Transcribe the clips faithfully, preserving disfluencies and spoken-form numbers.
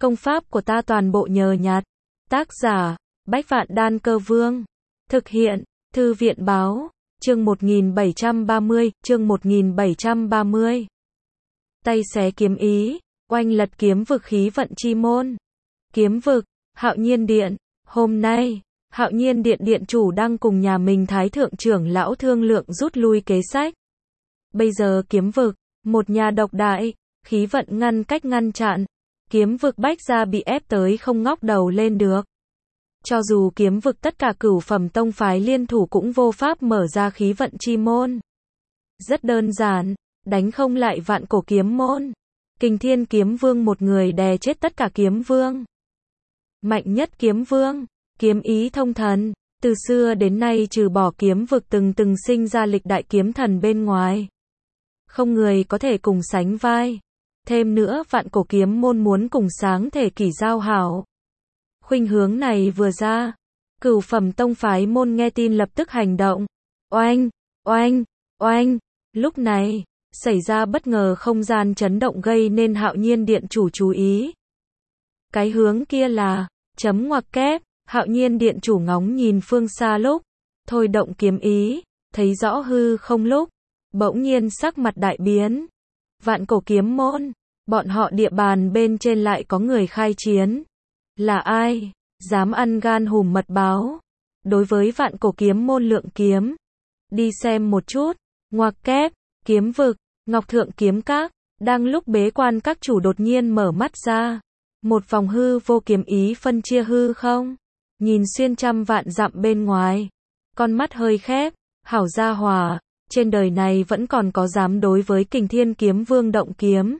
Công pháp của ta toàn bộ nhờ nhặt. Tác giả, Bách Vạn Đan Cơ Vương. Thực hiện, Thư viện Báo. Chương một nghìn bảy trăm ba mươi, chương một nghìn bảy trăm ba mươi. Tay xé kiếm ý, oanh lật kiếm vực khí vận chi môn. Kiếm vực, Hạo Nhiên Điện. Hôm nay, Hạo Nhiên Điện điện chủ đang cùng nhà mình Thái thượng trưởng lão thương lượng rút lui kế sách. Bây giờ kiếm vực, một nhà độc đại, khí vận ngăn cách ngăn chặn. Kiếm vực Bách gia bị ép tới không ngóc đầu lên được. Cho dù kiếm vực tất cả cửu phẩm tông phái liên thủ cũng vô pháp mở ra khí vận chi môn. Rất đơn giản, đánh không lại vạn cổ kiếm môn. Kình Thiên Kiếm Vương một người đè chết tất cả kiếm vương. Mạnh nhất kiếm vương, kiếm ý thông thần, từ xưa đến nay trừ bỏ kiếm vực từng từng sinh ra lịch đại kiếm thần bên ngoài. Không người có thể cùng sánh vai. Thêm nữa vạn cổ kiếm môn muốn cùng sáng thể kỷ giao hảo. Khuynh hướng này vừa ra, cửu phẩm tông phái môn nghe tin lập tức hành động. Oanh, oanh, oanh. Lúc này, xảy ra bất ngờ không gian chấn động gây nên Hạo Nhiên Điện chủ chú ý. Cái hướng kia là, chấm ngoặc kép, Hạo Nhiên Điện chủ ngóng nhìn phương xa lúc, thôi động kiếm ý, thấy rõ hư không lúc, bỗng nhiên sắc mặt đại biến. Vạn cổ kiếm môn, bọn họ địa bàn bên trên lại có người khai chiến. Là ai, dám ăn gan hùm mật báo, đối với vạn cổ kiếm môn lượng kiếm. Đi xem một chút, ngoặc kép, kiếm vực, Ngọc Thượng Kiếm Các, đang lúc bế quan các chủ đột nhiên mở mắt ra. Một vòng hư vô kiếm ý phân chia hư không, nhìn xuyên trăm vạn dặm bên ngoài. Con mắt hơi khép, hảo gia hòa, trên đời này vẫn còn có dám đối với Kình Thiên Kiếm Vương động kiếm.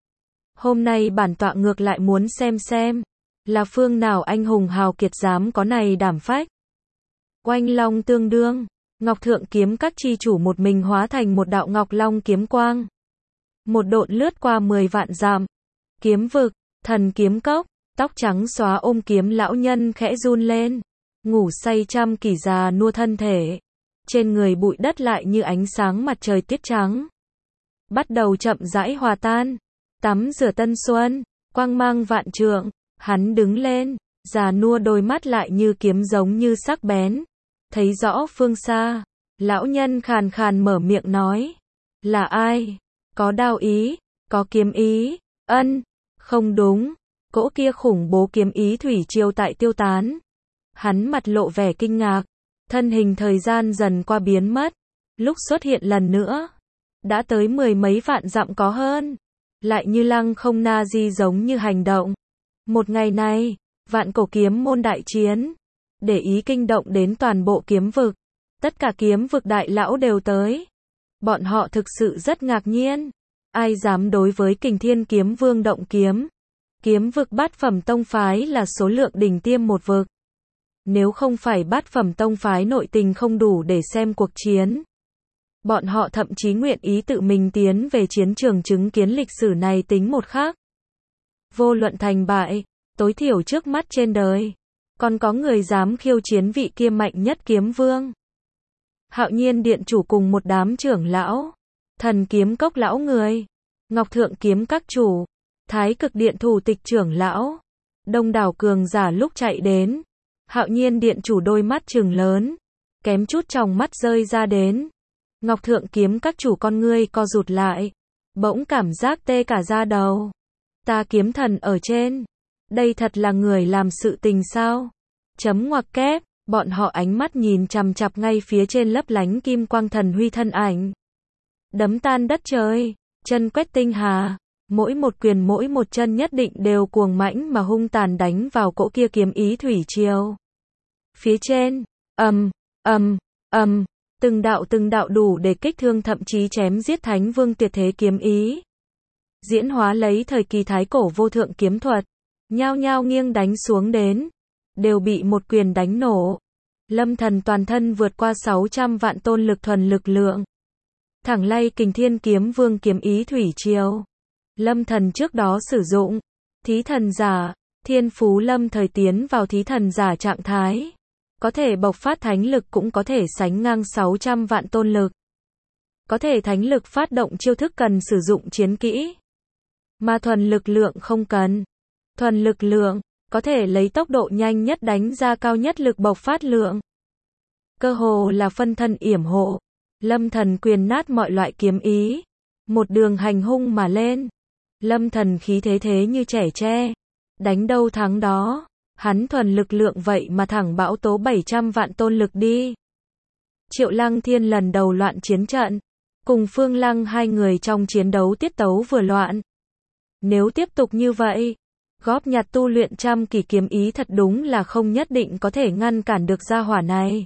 Hôm nay bản tọa ngược lại muốn xem xem, là phương nào anh hùng hào kiệt dám có này đảm phách. Oanh long tương đương, Ngọc Thượng Kiếm Các chi chủ một mình hóa thành một đạo ngọc long kiếm quang. Một độn lướt qua mười vạn dặm. Kiếm vực, thần kiếm cốc, tóc trắng xóa ôm kiếm lão nhân khẽ run lên. Ngủ say trăm kỷ già nua thân thể. Trên người bụi đất lại như ánh sáng mặt trời tiết trắng. Bắt đầu chậm rãi hòa tan. Tắm rửa tân xuân, quang mang vạn trượng. Hắn đứng lên, già nua đôi mắt lại như kiếm giống như sắc bén. Thấy rõ phương xa, lão nhân khàn khàn mở miệng nói. Là ai? Có đao ý, có kiếm ý, ân, không đúng. Cỗ kia khủng bố kiếm ý thủy triều tại tiêu tán. Hắn mặt lộ vẻ kinh ngạc, thân hình thời gian dần qua biến mất. Lúc xuất hiện lần nữa, đã tới mười mấy vạn dặm có hơn. Lại như lăng không na di giống như hành động. Một ngày này, vạn cổ kiếm môn đại chiến, để ý kinh động đến toàn bộ kiếm vực. Tất cả kiếm vực đại lão đều tới. Bọn họ thực sự rất ngạc nhiên. Ai dám đối với Kình Thiên Kiếm Vương động kiếm? Kiếm vực bát phẩm tông phái là số lượng đỉnh tiêm một vực. Nếu không phải bát phẩm tông phái nội tình không đủ để xem cuộc chiến, bọn họ thậm chí nguyện ý tự mình tiến về chiến trường chứng kiến lịch sử này tính một khắc. Vô luận thành bại, tối thiểu trước mắt trên đời, còn có người dám khiêu chiến vị kia mạnh nhất kiếm vương. Hạo Nhiên Điện chủ cùng một đám trưởng lão, thần kiếm cốc lão người, Ngọc Thượng Kiếm Các chủ, Thái Cực Điện thủ tịch trưởng lão, đông đảo cường giả lúc chạy đến. Hạo Nhiên Điện chủ đôi mắt trừng lớn, kém chút tròng mắt rơi ra đến. Ngọc Thượng Kiếm Các chủ con ngươi co rụt lại, bỗng cảm giác tê cả da đầu. Ta kiếm thần ở trên, đây thật là người làm sự tình sao? Chấm ngoặc kép, bọn họ ánh mắt nhìn chằm chằm ngay phía trên lấp lánh kim quang thần huy thân ảnh. Đấm tan đất trời, chân quét tinh hà, mỗi một quyền mỗi một chân nhất định đều cuồng mãnh mà hung tàn đánh vào cỗ kia kiếm ý thủy triều. Phía trên, ầm, ầm, ầm, từng đạo từng đạo đủ để kích thương thậm chí chém giết Thánh Vương tuyệt thế kiếm ý. Diễn hóa lấy thời kỳ thái cổ vô thượng kiếm thuật, nhao nhao nghiêng đánh xuống đến, đều bị một quyền đánh nổ. Lâm Thần toàn thân vượt qua sáu trăm vạn tôn lực thuần lực lượng, thẳng lay Kình Thiên Kiếm Vương kiếm ý thủy triều. Lâm Thần trước đó sử dụng thí thần giả, thiên phú lâm thời tiến vào thí thần giả trạng thái, có thể bộc phát thánh lực cũng có thể sánh ngang sáu trăm vạn tôn lực. Có thể thánh lực phát động chiêu thức cần sử dụng chiến kỹ, mà thuần lực lượng không cần. thuần lực lượng, có thể lấy tốc độ nhanh nhất đánh ra cao nhất lực bộc phát lượng. Cơ hồ là phân thân yểm hộ, Lâm Thần quyền nát mọi loại kiếm ý, một đường hành hung mà lên. Lâm Thần khí thế thế như trẻ tre, đánh đâu thắng đó, hắn thuần lực lượng vậy mà thẳng bão tố bảy trăm vạn tôn lực đi. Triệu Lăng Thiên lần đầu loạn chiến trận, cùng Phương Lăng hai người trong chiến đấu tiết tấu vừa loạn. Nếu tiếp tục như vậy, góp nhặt tu luyện trăm kỳ kiếm ý thật đúng là không nhất định có thể ngăn cản được gia hỏa này.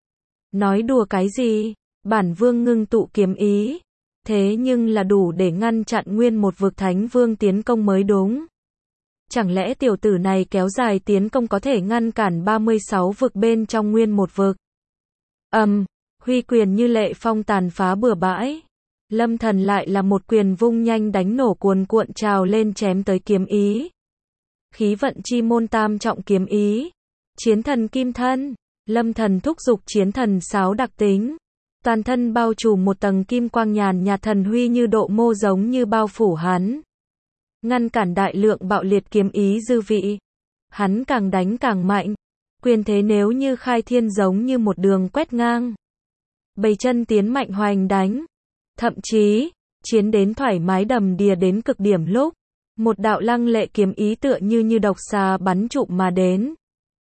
Nói đùa cái gì, bản vương ngưng tụ kiếm ý, thế nhưng là đủ để ngăn chặn nguyên một vực thánh vương tiến công mới đúng. Chẳng lẽ tiểu tử này kéo dài tiến công có thể ngăn cản ba mươi sáu vực bên trong nguyên một vực? Ầm, um, huy quyền như lệ phong tàn phá bừa bãi. Lâm Thần lại là một quyền vung nhanh đánh nổ cuồn cuộn trào lên chém tới kiếm ý. Khí vận chi môn tam trọng kiếm ý. Chiến thần kim thân. Lâm Thần thúc giục chiến thần sáo đặc tính. Toàn thân bao trùm một tầng kim quang nhàn nhạt, thần huy như độ mô giống như bao phủ hắn. Ngăn cản đại lượng bạo liệt kiếm ý dư vị. Hắn càng đánh càng mạnh. Quyền thế nếu như khai thiên giống như một đường quét ngang. Bầy chân tiến mạnh hoành đánh. Thậm chí, chiến đến thoải mái đầm đìa đến cực điểm lúc. Một đạo lăng lệ kiếm ý tựa như như độc xà bắn trụm mà đến.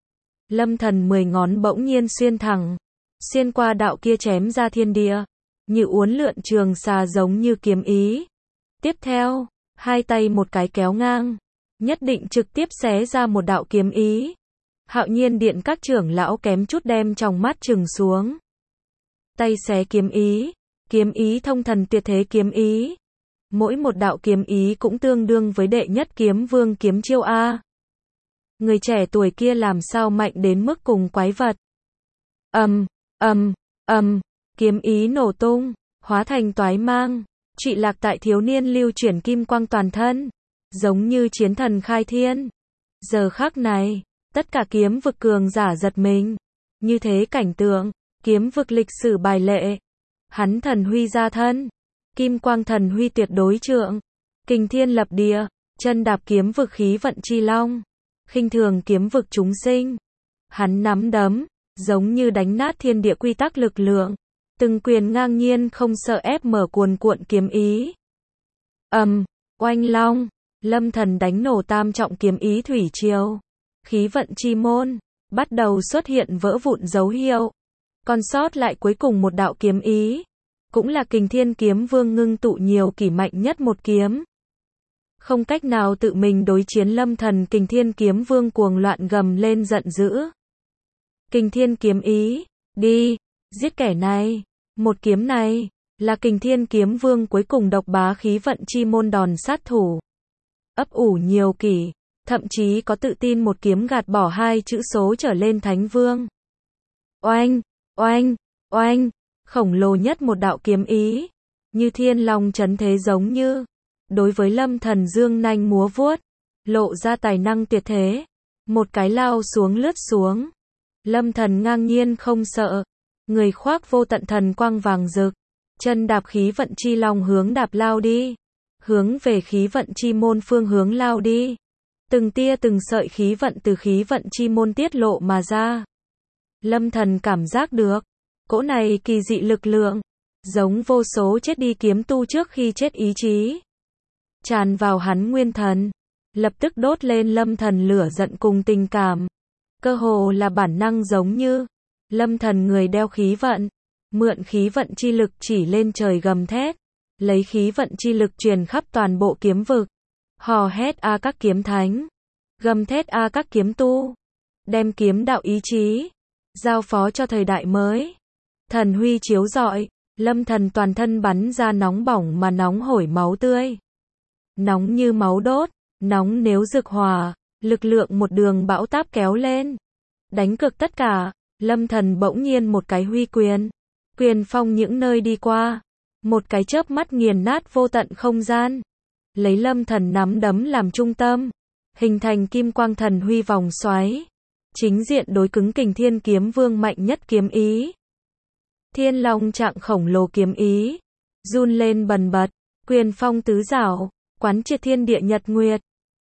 Lâm Thần mười ngón bỗng nhiên xuyên thẳng. Xuyên qua đạo kia chém ra thiên địa. Như uốn lượn trường xà giống như kiếm ý. Tiếp theo, hai tay một cái kéo ngang. Nhất định trực tiếp xé ra một đạo kiếm ý. Hạo Nhiên Điện các trưởng lão kém chút đem trong mắt trừng xuống. Tay xé kiếm ý. Kiếm ý thông thần tuyệt thế kiếm ý. Mỗi một đạo kiếm ý cũng tương đương với đệ nhất kiếm vương kiếm chiêu A. Người trẻ tuổi kia làm sao mạnh đến mức cùng quái vật. Ầm, ầm, ầm, kiếm ý nổ tung, hóa thành toái mang, trụy lạc tại thiếu niên lưu chuyển kim quang toàn thân, giống như chiến thần khai thiên. Giờ khắc này, tất cả kiếm vực cường giả giật mình. Như thế cảnh tượng, kiếm vực lịch sử bài lệ. Hắn thần huy ra thân, kim quang thần huy tuyệt đối trượng, kình thiên lập địa, chân đạp kiếm vực khí vận chi long, khinh thường kiếm vực chúng sinh. Hắn nắm đấm, giống như đánh nát thiên địa quy tắc lực lượng, từng quyền ngang nhiên không sợ ép mở cuồn cuộn kiếm ý. Ầm, um, oanh long, Lâm Thần đánh nổ tam trọng kiếm ý thủy triều, khí vận chi môn bắt đầu xuất hiện vỡ vụn dấu hiệu. Còn sót lại cuối cùng một đạo kiếm ý, cũng là Kình Thiên Kiếm Vương ngưng tụ nhiều kỷ mạnh nhất một kiếm. Không cách nào tự mình đối chiến Lâm Thần, Kình Thiên Kiếm Vương cuồng loạn gầm lên giận dữ. Kình Thiên kiếm ý, đi, giết kẻ này. Một kiếm này, là Kình Thiên Kiếm Vương cuối cùng độc bá khí vận chi môn đòn sát thủ. Ấp ủ nhiều kỷ, thậm chí có tự tin một kiếm gạt bỏ hai chữ số trở lên Thánh Vương. Oanh, oanh, oanh, khổng lồ nhất một đạo kiếm ý, như thiên long chấn thế giống như. Đối với Lâm Thần dương nanh múa vuốt, lộ ra tài năng tuyệt thế. Một cái lao xuống lướt xuống. Lâm Thần ngang nhiên không sợ. Người khoác vô tận thần quang vàng rực. Chân đạp khí vận chi long hướng đạp lao đi. Hướng về khí vận chi môn phương hướng lao đi. Từng tia từng sợi khí vận từ khí vận chi môn tiết lộ mà ra. Lâm Thần cảm giác được. Cỗ này kỳ dị lực lượng. Giống vô số chết đi kiếm tu trước khi chết ý chí. Tràn vào hắn nguyên thần. Lập tức đốt lên Lâm Thần lửa giận cùng tình cảm. Cơ hồ là bản năng giống như. Lâm Thần người đeo khí vận. Mượn khí vận chi lực chỉ lên trời gầm thét. Lấy khí vận chi lực truyền khắp toàn bộ kiếm vực. Hò hét a các kiếm thánh. Gầm thét a các kiếm tu. Đem kiếm đạo ý chí. Giao phó cho thời đại mới. Thần huy chiếu rọi. Lâm Thần toàn thân bắn ra nóng bỏng mà nóng hổi máu tươi. Nóng như máu đốt. Nóng nếu rực hỏa. Lực lượng một đường bão táp kéo lên. Đánh cực tất cả. Lâm Thần bỗng nhiên một cái huy quyền. Quyền phong những nơi đi qua. Một cái chớp mắt nghiền nát vô tận không gian. Lấy Lâm Thần nắm đấm làm trung tâm. Hình thành kim quang thần huy vòng xoáy. Chính diện đối cứng Kình Thiên Kiếm Vương mạnh nhất kiếm ý. Thiên Long trạng khổng lồ kiếm ý. Run lên bần bật. Quyền phong tứ giảo. Quán triệt thiên địa nhật nguyệt.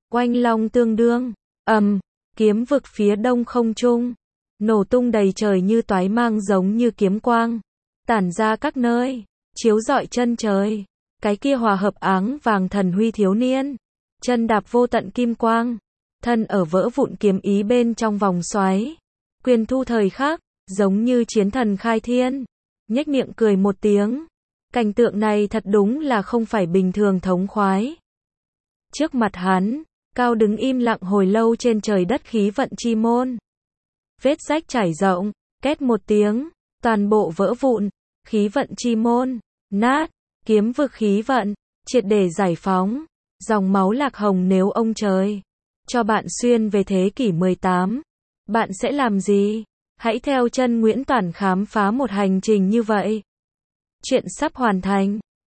oanh long tương đương, ầm, kiếm vực phía đông không trung, nổ tung đầy trời như toái mang giống như kiếm quang, tản ra các nơi, chiếu rọi chân trời. Cái kia hòa hợp áng vàng thần huy thiếu niên, chân đạp vô tận kim quang, thân ở vỡ vụn kiếm ý bên trong vòng xoáy, quyền thu thời khắc, giống như chiến thần khai thiên, nhếch miệng cười một tiếng. Cảnh tượng này thật đúng là không phải bình thường thống khoái. Trước mặt hắn, cao đứng im lặng hồi lâu trên trời đất khí vận chi môn. Vết rách trải rộng, két một tiếng, toàn bộ vỡ vụn, khí vận chi môn, nát, kiếm vực khí vận, triệt để giải phóng, dòng máu lạc hồng nếu ông trời cho bạn xuyên về thế kỷ mười tám, bạn sẽ làm gì? Hãy theo chân Nguyễn Toản khám phá một hành trình như vậy. Chuyện sắp hoàn thành.